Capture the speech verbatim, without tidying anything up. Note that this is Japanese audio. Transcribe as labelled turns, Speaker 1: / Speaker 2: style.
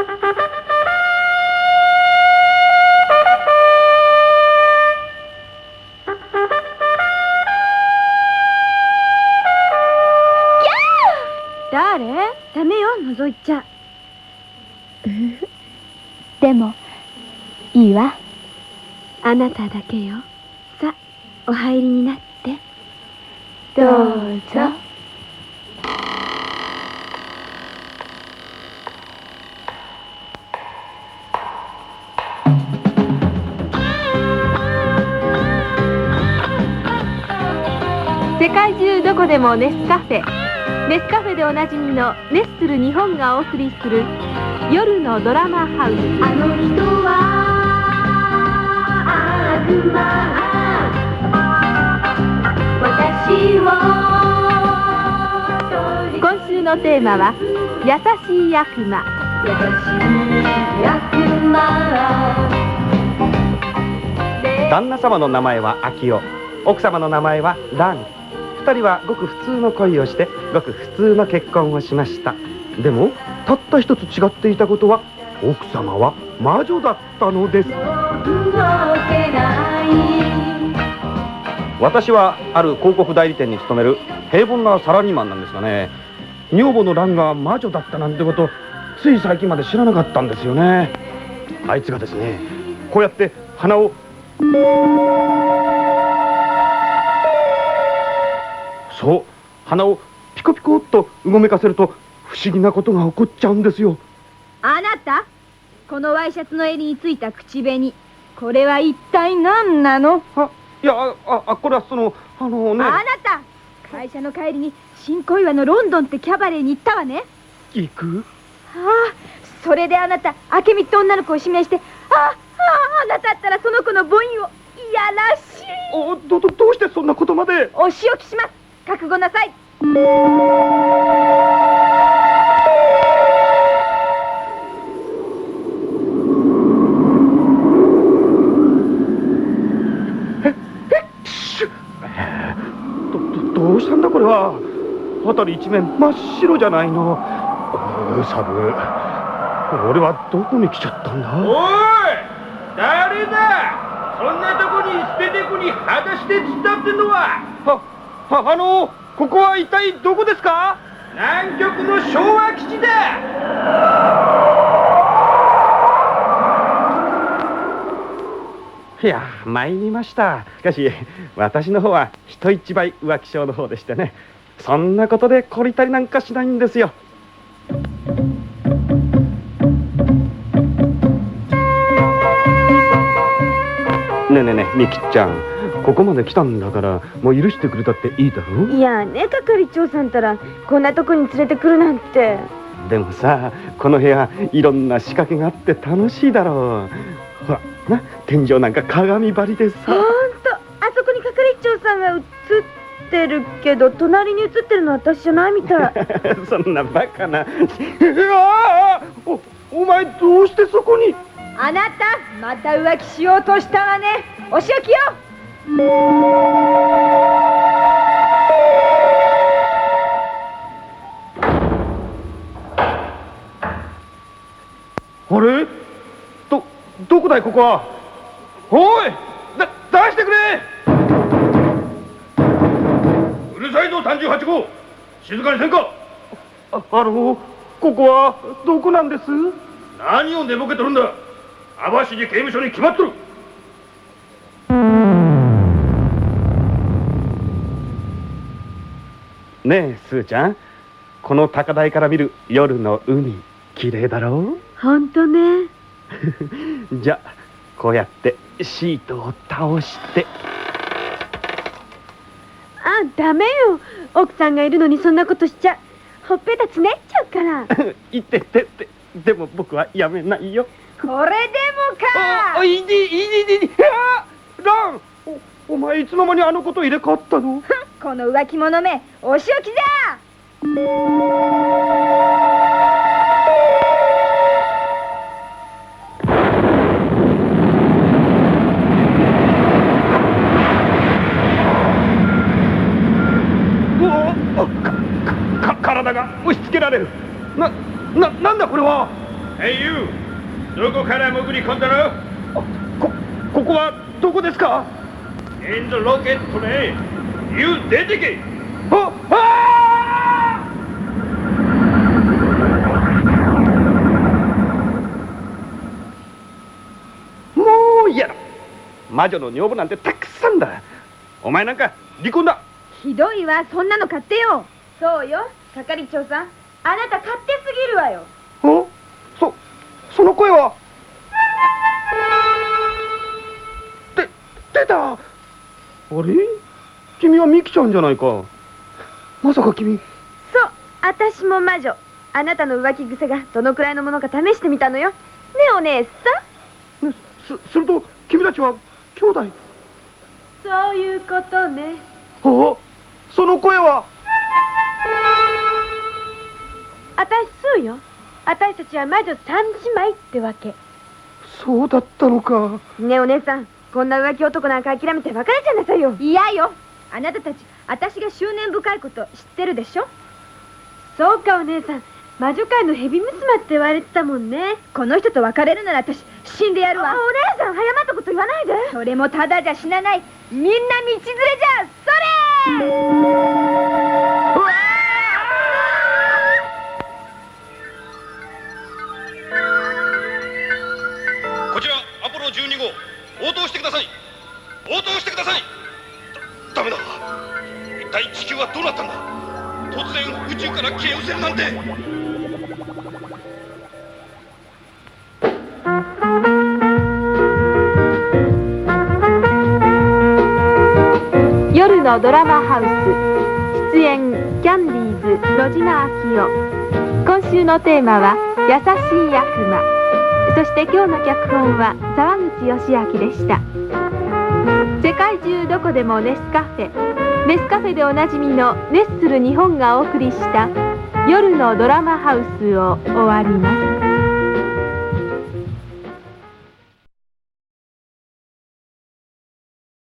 Speaker 1: 誰？ダメよ、覗いちゃ。
Speaker 2: でもいいわ。
Speaker 1: あなただけよ。さ、お入りになって。
Speaker 2: どうぞ。
Speaker 1: 世界中どこでもネスカフェ。ネスカフェでおなじみのネッスル日本がお送りする夜のドラマハウス。
Speaker 3: あの人は悪魔、私を
Speaker 1: 今週のテーマは優しい悪魔。
Speaker 3: 優しい悪魔。
Speaker 4: 旦那様の名前は秋代、奥様の名前は蘭。二人はごく普通の恋をしてごく普通の結婚をしました。でもたった一つ違っていたことは、奥様は魔女だったのです。私はある広告代理店に勤める平凡なサラリーマンなんですがね、女房の蘭が魔女だったなんてこと、つい最近まで知らなかったんですよね。あいつがですね、こうやって鼻をそう、鼻をピコピコっとうごめかせると不思議なことが起こっちゃうんですよ。
Speaker 1: あなた、このワイシャツの襟についた口紅、これは一体何なの？
Speaker 4: あ、いや、あ、あ、これはその、あのね。
Speaker 1: あなた、会社の帰りに新小岩のロンドンってキャバレーに行ったわね。
Speaker 4: 行く？
Speaker 1: ああ、それであなた、明美って女の子を指名して、ああ、ああ、あなたったらその子の母音を、いやらしい。
Speaker 4: お、ど、ど、どうしてそんなことまで？
Speaker 1: お仕置きします。覚悟なさい。
Speaker 4: ど、ど、どうしたんだこれは。辺り一面真っ白じゃないの。うさぶ、俺はどこに来ちゃったんだ。
Speaker 5: おい、誰だ。そんなとこに捨ててこに裸足で突っ立ってんのは。
Speaker 4: は、は、あのここは一体どこですか？
Speaker 5: 南極の昭和基地だ。
Speaker 4: いや、参りました。しかし私の方は人一倍浮気症の方でしてね、そんなことで懲りたりなんかしないんですよ。ねえねえねえ、みきちゃん、ここまで来たんだからもう許してくれたっていいだろう。
Speaker 1: いやね、係長さんたらこんなとこに連れてくるなんて。
Speaker 4: でもさ、この部屋いろんな仕掛けがあって楽しいだろう。ほらな、天井なんか鏡張りでさ。
Speaker 1: ほんと、あそこに係長さんが映ってるけど、隣に映ってるのは私じゃないみたい。
Speaker 4: そんなバカな。うわー、お、お前どうしてそこに。
Speaker 1: あなた、また浮気しようとしたわね。お仕置きよ。
Speaker 4: あれ、ど、どこだいここは。おい、だ、出してくれ。
Speaker 5: うるさいぞさんじゅうはち号、静かにせんか。
Speaker 4: あ、あのここはどこなんです？
Speaker 5: 何を寝ぼけとるんだ。網走刑務所に決まっとる。
Speaker 4: ねえスーちゃん、この高台から見る夜の海、綺麗だろう。
Speaker 1: ほんとね。
Speaker 4: じゃあこうやってシートを倒して。
Speaker 1: あ、ダメよ。奥さんがいるのにそんなことしちゃほっぺたつねっちゃうから。
Speaker 4: いててて、でも僕はやめないよ。
Speaker 1: これでもか。
Speaker 4: お、いいいいいいい。あー、ラン、お、お前いつの間にあの子と入れ替わったの？
Speaker 1: この浮気者め、お仕置きじゃ。
Speaker 4: 体が押し付けられる。な、な、なんだこれは。
Speaker 5: はい、 い、ユウ、どこから潜り込んだの？
Speaker 4: こここはどこですか？
Speaker 5: エンドロケットね。ユウ、出てけ。
Speaker 4: ああもう嫌だ。魔女の女房なんてたくさんだ。お前なんか離婚だ。
Speaker 1: ひどいわ、そんなの勝手よ。そうよ、係長さん、あなた勝手すぎるわよ。
Speaker 4: ん？そその声は。で出た。あれ、君はミキちゃんじゃないか。まさか君。
Speaker 1: そう、私も魔女。あなたの浮気癖がどのくらいのものか試してみたのよ。ねえお姉さん。
Speaker 4: ね、すすると君たちは兄弟。
Speaker 1: そういうことね。
Speaker 4: あ、その声は。
Speaker 1: あたしそうよ。あたしたちは魔女三姉妹ってわけ。
Speaker 4: そうだったのか。
Speaker 1: ねえお姉さん、こんな浮気男なんか諦めて別れちゃいなさいよ。嫌よ。あなたたち、あたしが執念深いこと知ってるでしょ。そうかお姉さん、魔女界のヘビ娘って言われてたもんね。この人と別れるなら私死んでやるわ。お姉さん、早まったこと言わないで。それもただじゃ死なない。みんな道連れじゃ。それ
Speaker 5: こちらアポロじゅうに号、応答してください。応答してください。ダメだ。一体地球はどうなったんだ。突然宇宙から消え失せるなんて。
Speaker 1: 夜のドラマハウス、出演キャンディーズ野島明夫。今週のテーマは優しい悪魔。そして今日の脚本は沢口義明でした。世界中どこでもネスカフェ、ネスカフェでおなじみのネッスル日本がお送りした夜のドラマハウスを終わります。